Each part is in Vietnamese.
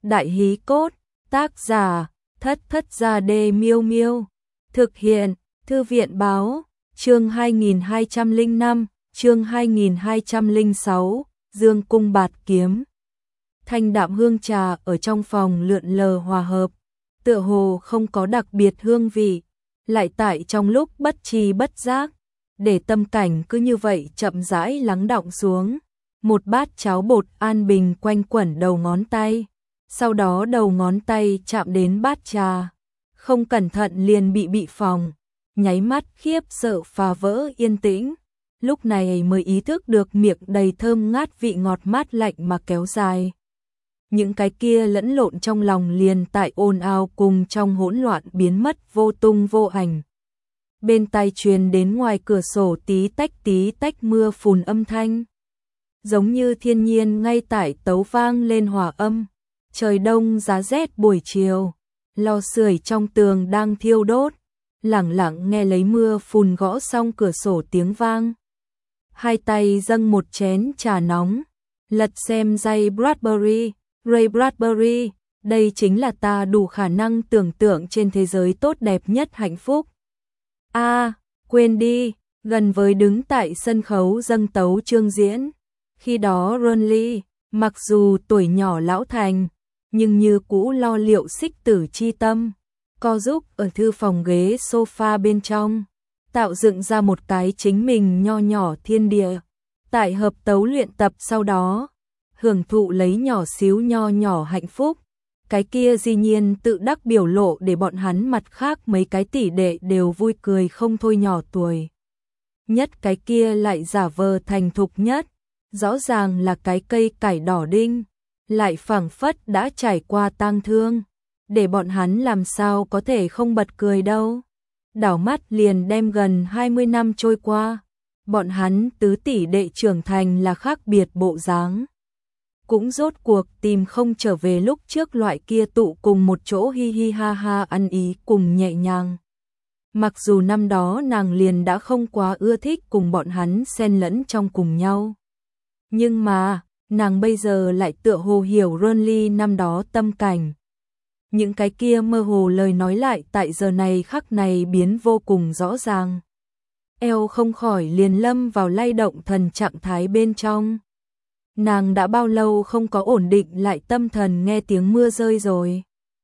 Đại hí cốt, tác giả, Thất Thất Gia Đê Miêu Miêu. Thực hiện, Thư viện báo, chương 2205, chương 2206, Dương Cung Bạt Kiếm. Thanh đạm hương trà ở trong phòng lượn lờ hòa hợp, tựa hồ không có đặc biệt hương vị, lại tại trong lúc bất tri bất giác, để tâm cảnh cứ như vậy chậm rãi lắng đọng xuống. Một bát cháo bột an bình quanh quẩn đầu ngón tay, sau đó đầu ngón tay chạm đến bát trà, không cẩn thận liền bị phòng, nháy mắt khiếp sợ phá vỡ yên tĩnh, lúc này mới ý thức được miệng đầy thơm ngát vị ngọt mát lạnh mà kéo dài. Những cái kia lẫn lộn trong lòng liền tại ồn ào cùng trong hỗn loạn biến mất vô tung vô ảnh. Bên tai truyền đến ngoài cửa sổ tí tách mưa phùn âm thanh, giống như thiên nhiên ngay tại tấu vang lên hòa âm. Trời đông giá rét buổi chiều, lò sưởi trong tường đang thiêu đốt, lẳng lặng nghe lấy mưa phùn gõ xong cửa sổ tiếng vang. Hai tay dâng một chén trà nóng, lật xem Ray Bradbury, đây chính là ta đủ khả năng tưởng tượng trên thế giới tốt đẹp nhất hạnh phúc. Quên đi, gần với đứng tại sân khấu dâng tấu chương diễn. Khi đó Ronly, mặc dù tuổi nhỏ lão thành, nhưng như cũ lo liệu xích tử chi tâm, co giúp ở thư phòng ghế sofa bên trong, tạo dựng ra một cái chính mình nho nhỏ thiên địa. Tại hợp tấu luyện tập sau đó, hưởng thụ lấy nhỏ xíu nho nhỏ hạnh phúc, cái kia dĩ nhiên tự đắc biểu lộ để bọn hắn mặt khác mấy cái tỷ đệ đều vui cười không thôi. Nhỏ tuổi nhất cái kia lại giả vờ thành thục nhất, rõ ràng là cái cây cải đỏ đinh, lại phảng phất đã trải qua tang thương, để bọn hắn làm sao có thể không bật cười đâu. Đảo mắt liền đem gần 20 năm trôi qua, bọn hắn tứ tỷ đệ trưởng thành là khác biệt bộ dáng, cũng rốt cuộc tìm không trở về lúc trước loại kia tụ cùng một chỗ hi hi ha ha ăn ý cùng nhẹ nhàng. Mặc dù năm đó nàng liền đã không quá ưa thích cùng bọn hắn xen lẫn trong cùng nhau, nhưng mà nàng bây giờ lại tựa hồ hiểu Ronly năm đó tâm cảnh. Những cái kia mơ hồ lời nói lại tại giờ này khắc này biến vô cùng rõ ràng. Eo không khỏi liền lâm vào lay động thần trạng thái bên trong. Nàng đã bao lâu không có ổn định lại tâm thần nghe tiếng mưa rơi rồi.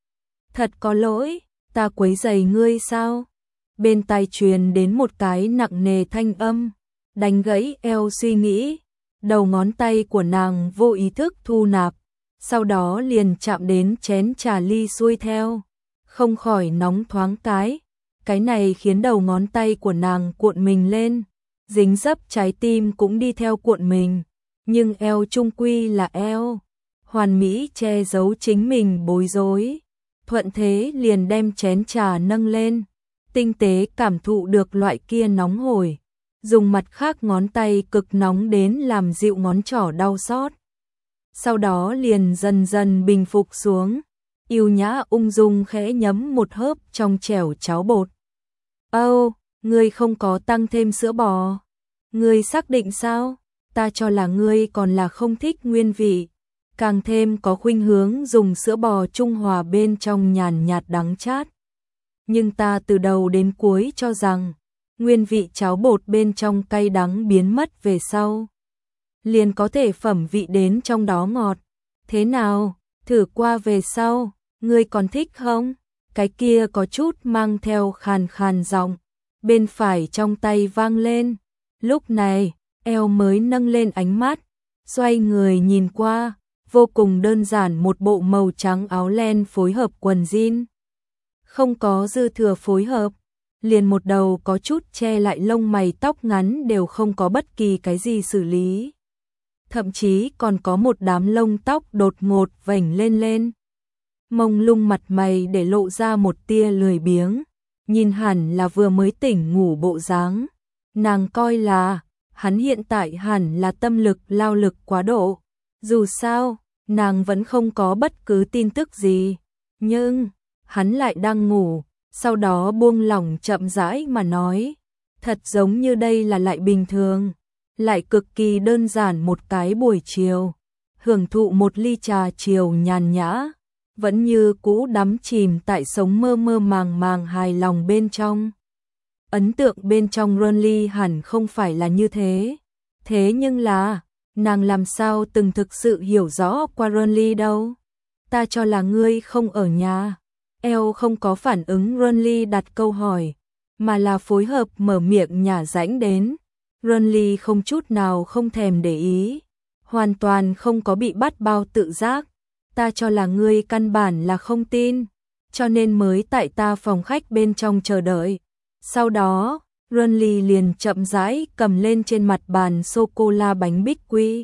Thật có lỗi, ta quấy rầy ngươi sao? Bên tai truyền đến một cái nặng nề thanh âm, đánh gãy eo suy nghĩ. Đầu ngón tay của nàng vô ý thức thu nạp, sau đó liền chạm đến chén trà ly xuôi theo, không khỏi nóng thoáng cái này khiến đầu ngón tay của nàng cuộn mình lên, dính dấp trái tim cũng đi theo cuộn mình, nhưng eo chung quy là eo, hoàn mỹ che giấu chính mình bối rối, thuận thế liền đem chén trà nâng lên, tinh tế cảm thụ được loại kia nóng hổi, dùng mặt khác ngón tay cực nóng đến làm dịu ngón trỏ đau xót. Sau đó liền dần dần bình phục xuống, yêu nhã ung dung khẽ nhấm một hớp trong chẻo cháo bột. Ngươi không có tăng thêm sữa bò. Ngươi xác định sao? Ta cho là ngươi còn là không thích nguyên vị, càng thêm có khuynh hướng dùng sữa bò trung hòa bên trong nhàn nhạt đắng chát. Nhưng ta từ đầu đến cuối cho rằng nguyên vị cháo bột bên trong cay đắng biến mất về sau, liền có thể phẩm vị đến trong đó ngọt. Thế nào, thử qua về sau, ngươi còn thích không? Cái kia có chút mang theo khàn khàn giọng, bên phải trong tay vang lên. Lúc này, eo mới nâng lên ánh mắt, xoay người nhìn qua, vô cùng đơn giản một bộ màu trắng áo len phối hợp quần jean. Không có dư thừa phối hợp, liền một đầu có chút che lại lông mày tóc ngắn đều không có bất kỳ cái gì xử lý. Thậm chí còn có một đám lông tóc đột ngột vểnh lên. Mông lung mặt mày để lộ ra một tia lười biếng, nhìn hẳn là vừa mới tỉnh ngủ bộ dáng. Nàng coi là, hắn hiện tại hẳn là tâm lực lao lực quá độ. Dù sao, nàng vẫn không có bất cứ tin tức gì. Nhưng, hắn lại đang ngủ. Sau đó buông lỏng chậm rãi mà nói, thật giống như đây là lại bình thường, lại cực kỳ đơn giản một cái buổi chiều, hưởng thụ một ly trà chiều nhàn nhã, vẫn như cũ đắm chìm tại sống mơ mơ màng màng hài lòng bên trong. Ấn tượng bên trong Ronly hẳn không phải là như thế. Thế nhưng là, nàng làm sao từng thực sự hiểu rõ qua Ronly đâu. Ta cho là ngươi không ở nhà. Elle không có phản ứng Ronly đặt câu hỏi, mà là phối hợp mở miệng nhả rãnh đến. Ronly không chút nào không thèm để ý, hoàn toàn không có bị bắt bao tự giác. Ta cho là ngươi căn bản là không tin, cho nên mới tại ta phòng khách bên trong chờ đợi. Sau đó, Ronly liền chậm rãi cầm lên trên mặt bàn sô-cô-la bánh bích quy,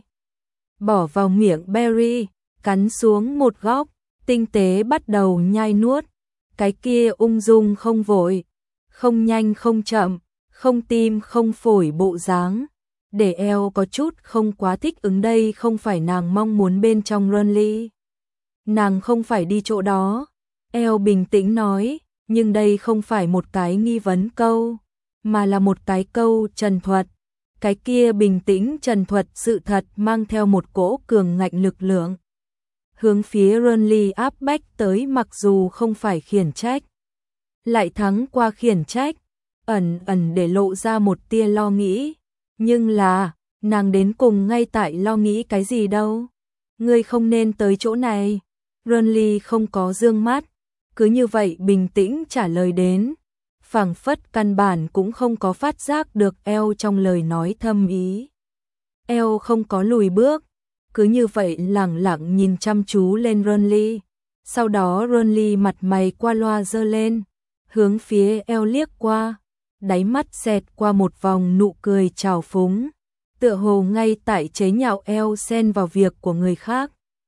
bỏ vào miệng Berry, cắn xuống một góc, tinh tế bắt đầu nhai nuốt. Cái kia ung dung không vội, không nhanh không chậm, không tim không phổi bộ dáng, để Elle có chút không quá thích ứng. Đây không phải nàng mong muốn bên trong Ronly. Nàng không phải đi chỗ đó, Elle bình tĩnh nói, nhưng đây không phải một cái nghi vấn câu, mà là một cái câu trần thuật. Cái kia bình tĩnh trần thuật sự thật mang theo một cỗ cường ngạnh lực lượng, hướng phía Ronly áp bách tới, mặc dù không phải khiển trách, lại thắng qua khiển trách, ẩn ẩn để lộ ra một tia lo nghĩ. Nhưng là, nàng đến cùng ngay tại lo nghĩ cái gì đâu? Ngươi không nên tới chỗ này. Ronly không có dương mắt, cứ như vậy bình tĩnh trả lời đến, phảng phất căn bản cũng không có phát giác được Elle trong lời nói thâm ý. Elle không có lùi bước, cứ như vậy lẳng lặng nhìn chăm chú lên Ronly. Sau đó Ronly mặt mày qua loa giơ lên, hướng phía Elle liếc qua, đáy mắt xẹt qua một vòng nụ cười trào phúng, tựa hồ ngay tại chế nhạo Elle xen vào việc của người khác.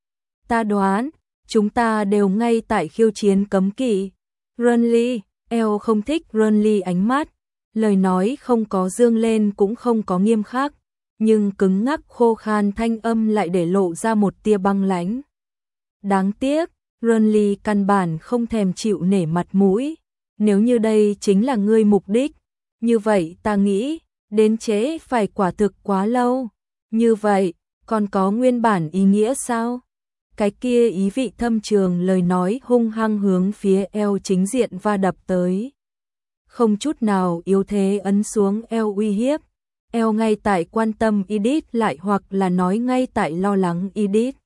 Ta đoán, chúng ta đều ngay tại khiêu chiến cấm kỵ. Ronly, Elle không thích Ronly ánh mắt, lời nói không có dương lên cũng không có nghiêm khắc, nhưng cứng ngắc khô khan thanh âm lại để lộ ra một tia băng lãnh. Đáng tiếc, Ronly căn bản không thèm chịu nể mặt mũi. Nếu như đây chính là ngươi mục đích, như vậy ta nghĩ, đến trễ phải quả thực quá lâu. Như vậy, còn có nguyên bản ý nghĩa sao? Cái kia ý vị thâm trường lời nói hung hăng hướng phía Elle chính diện va đập tới. Không chút nào yếu thế ấn xuống Elle uy hiếp. Elle ngay tại quan tâm Edith lại hoặc là nói ngay tại lo lắng Edith.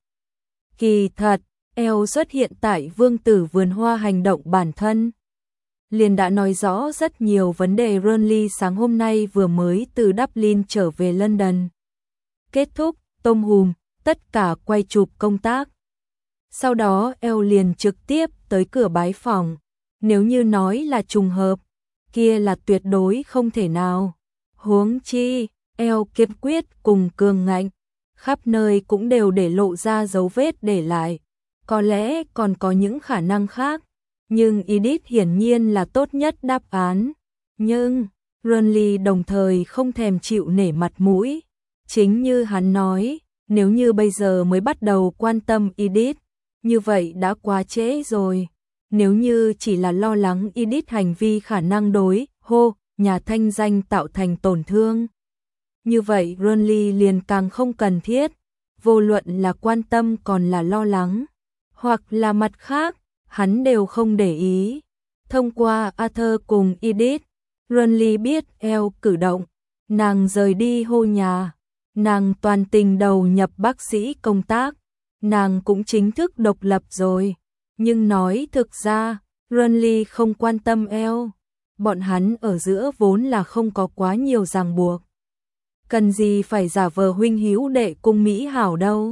Kỳ thật, Elle xuất hiện tại Vương tử vườn hoa hành động bản thân liền đã nói rõ rất nhiều vấn đề. Ronly sáng hôm nay vừa mới từ Dublin trở về London. Kết thúc, tôm hùm, tất cả quay chụp công tác. Sau đó Elle liền trực tiếp tới cửa bái phòng. Nếu như nói là trùng hợp, kia là tuyệt đối không thể nào. Huống chi, Elle kiên quyết cùng cường ngạnh, khắp nơi cũng đều để lộ ra dấu vết để lại. Có lẽ còn có những khả năng khác, nhưng Edith hiển nhiên là tốt nhất đáp án. Nhưng, Ronly đồng thời không thèm chịu nể mặt mũi. Chính như hắn nói, nếu như bây giờ mới bắt đầu quan tâm Edith, như vậy đã quá trễ rồi. Nếu như chỉ là lo lắng Edith hành vi khả năng đối nhà thanh danh tạo thành tổn thương, như vậy Ronly liền càng không cần thiết. Vô luận là quan tâm còn là lo lắng, hoặc là mặt khác, hắn đều không để ý. Thông qua Arthur cùng Edith, Ronly biết Elle cử động, nàng rời đi nhà, nàng toàn tình đầu nhập bác sĩ công tác, nàng cũng chính thức độc lập rồi. Nhưng nói thực ra, Ronly không quan tâm Elle, bọn hắn ở giữa vốn là không có quá nhiều ràng buộc. Cần gì phải giả vờ huynh hữu đệ cung mỹ hảo đâu.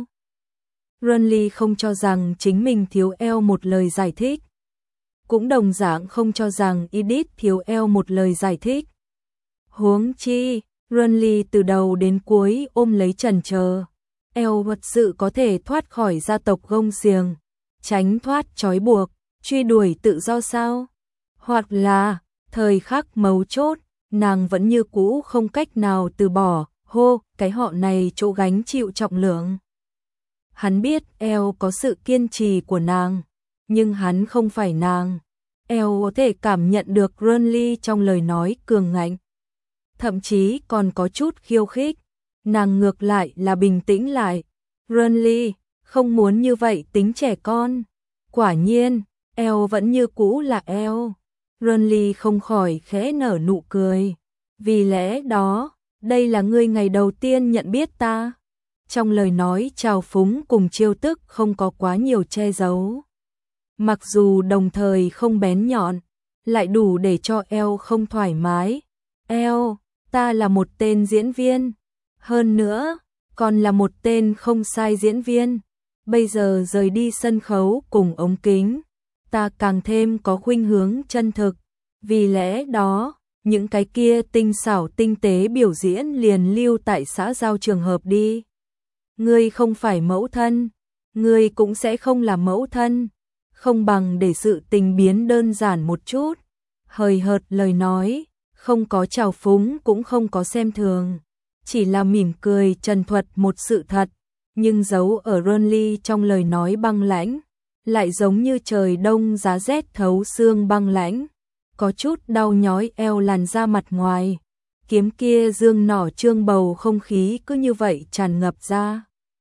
Ronly không cho rằng chính mình thiếu Elle một lời giải thích, cũng đồng dạng không cho rằng Edith thiếu Elle một lời giải thích. Huống chi, Ronly từ đầu đến cuối ôm lấy chần chờ, Elle thật sự có thể thoát khỏi gia tộc gông xiềng, tránh thoát trói buộc, truy đuổi tự do sao? Hoặc là, thời khắc mấu chốt, nàng vẫn như cũ không cách nào từ bỏ, cái họ này chỗ gánh chịu trọng lượng. Hắn biết Elle có sự kiên trì của nàng, nhưng hắn không phải nàng. Elle có thể cảm nhận được Ronly trong lời nói cường ngạnh, thậm chí còn có chút khiêu khích. Nàng ngược lại là bình tĩnh lại. Ronly, không muốn như vậy tính trẻ con. Quả nhiên, eo vẫn như cũ là eo. Renly không khỏi khẽ nở nụ cười. Vì lẽ đó, đây là ngươi ngày đầu tiên nhận biết ta. Trong lời nói trào phúng cùng trêu tức không có quá nhiều che giấu. Mặc dù đồng thời không bén nhọn, lại đủ để cho eo không thoải mái. Eo, ta là một tên diễn viên. Hơn nữa, còn là một tên không sai diễn viên. Bây giờ rời đi sân khấu cùng ống kính, ta càng thêm có khuynh hướng chân thực. Vì lẽ đó, những cái kia tinh xảo tinh tế biểu diễn liền lưu tại xã giao trường hợp đi. Ngươi không phải mẫu thân, ngươi cũng sẽ không là mẫu thân. Không bằng để sự tình biến đơn giản một chút. Hời hợt lời nói, không có trào phúng cũng không có xem thường. Chỉ là mỉm cười trần thuật một sự thật, nhưng giấu ở Renly trong lời nói băng lãnh, lại giống như trời đông giá rét thấu xương băng lãnh, có chút đau nhói eo làn da mặt ngoài. Kiếm kia dương nỏ trương bầu không khí cứ như vậy tràn ngập ra.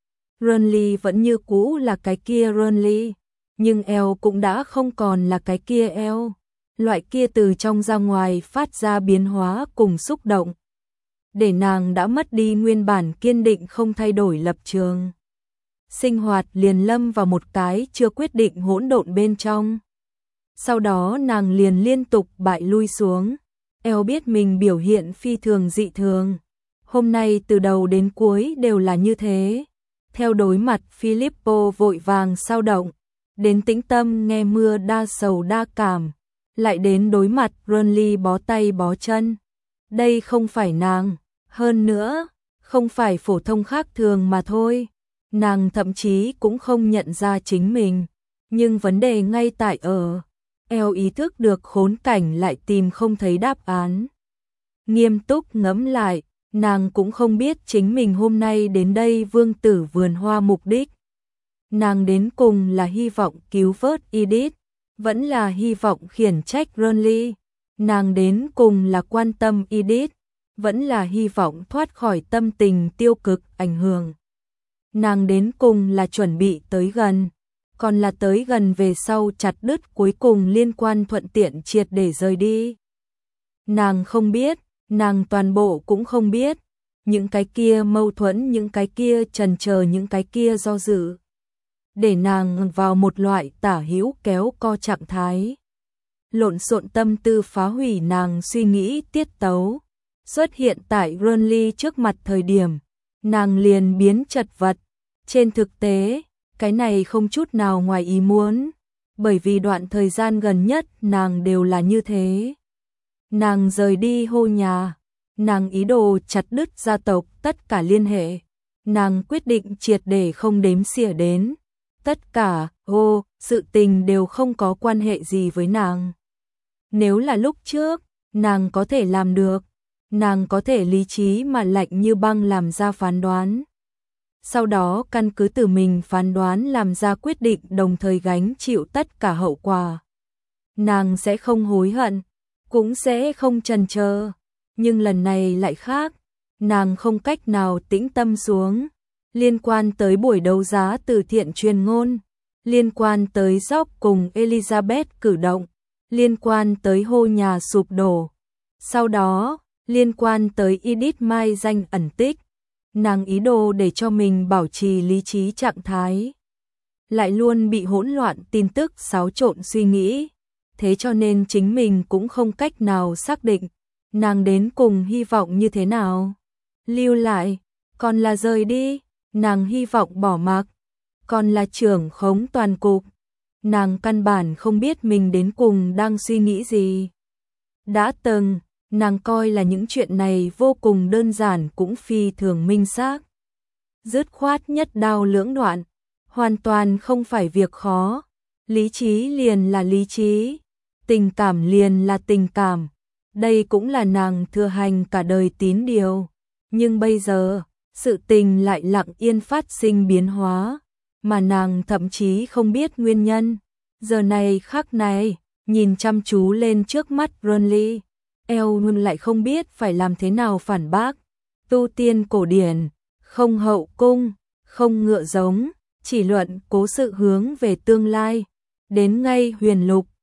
Renly vẫn như cũ là cái kia Renly, nhưng eo cũng đã không còn là cái kia eo. Loại kia từ trong ra ngoài phát ra biến hóa cùng xúc động, để nàng đã mất đi nguyên bản kiên định không thay đổi lập trường. Sinh hoạt liền lâm vào một cái chưa quyết định hỗn độn bên trong. Sau đó nàng liền liên tục bại lui xuống. Eo biết mình biểu hiện phi thường dị thường. Hôm nay từ đầu đến cuối đều là như thế. Theo đối mặt Filippo vội vàng sao động, đến tĩnh tâm nghe mưa đa sầu đa cảm, lại đến đối mặt Renly bó tay bó chân. Đây không phải nàng, hơn nữa, không phải phổ thông khác thường mà thôi. Nàng thậm chí cũng không nhận ra chính mình, nhưng vấn đề ngay tại ở, eo ý thức được khốn cảnh lại tìm không thấy đáp án. Nghiêm túc ngẫm lại, nàng cũng không biết chính mình hôm nay đến đây Vương tử vườn hoa mục đích. Nàng đến cùng là hy vọng cứu vớt Edith, vẫn là hy vọng khiển trách Renly. Nàng đến cùng là quan tâm Edith, vẫn là hy vọng thoát khỏi tâm tình tiêu cực ảnh hưởng. Nàng đến cùng là chuẩn bị tới gần, còn là tới gần về sau chặt đứt cuối cùng liên quan thuận tiện triệt để rời đi. Nàng không biết, nàng toàn bộ cũng không biết. Những cái kia mâu thuẫn, những cái kia chần chờ, những cái kia do dự, để nàng vào một loại tả hữu kéo co trạng thái. Lộn xộn tâm tư phá hủy nàng suy nghĩ tiết tấu. Xuất hiện tại Renly trước mặt thời điểm, nàng liền biến chật vật. Trên thực tế, cái này không chút nào ngoài ý muốn, bởi vì đoạn thời gian gần nhất nàng đều là như thế. Nàng rời đi Hô nhà, nàng ý đồ chặt đứt gia tộc tất cả liên hệ, nàng quyết định triệt để không đếm xỉa đến. Tất cả, sự tình đều không có quan hệ gì với nàng. Nếu là lúc trước, nàng có thể làm được, nàng có thể lý trí mà lạnh như băng làm ra phán đoán. Sau đó căn cứ từ mình phán đoán làm ra quyết định đồng thời gánh chịu tất cả hậu quả. Nàng sẽ không hối hận, cũng sẽ không chần chờ. Nhưng lần này lại khác, nàng không cách nào tĩnh tâm xuống. Liên quan tới buổi đấu giá từ thiện truyền ngôn, liên quan tới Job cùng Elizabeth cử động, liên quan tới Hô nhà sụp đổ. Sau đó, liên quan tới Edith mai danh ẩn tích. Nàng ý đồ để cho mình bảo trì lý trí trạng thái, lại luôn bị hỗn loạn tin tức xáo trộn suy nghĩ. Thế cho nên chính mình cũng không cách nào xác định nàng đến cùng hy vọng như thế nào. Lưu lại, còn là rời đi. Nàng hy vọng bỏ mặc, còn là trưởng khống toàn cục. Nàng căn bản không biết mình đến cùng đang suy nghĩ gì. Đã từng, nàng coi là những chuyện này vô cùng đơn giản cũng phi thường minh xác. Dứt khoát nhất đao lưỡng đoạn, hoàn toàn không phải việc khó. Lý trí liền là lý trí, tình cảm liền là tình cảm. Đây cũng là nàng thừa hành cả đời tín điều. Nhưng bây giờ, sự tình lại lặng yên phát sinh biến hóa, mà nàng thậm chí không biết nguyên nhân. Giờ này khắc này, nhìn chăm chú lên trước mắt Renly, eo lại không biết phải làm thế nào phản bác. Tu tiên cổ điển, không hậu cung, không ngựa giống, chỉ luận cố sự hướng về tương lai. đến ngay huyền lục,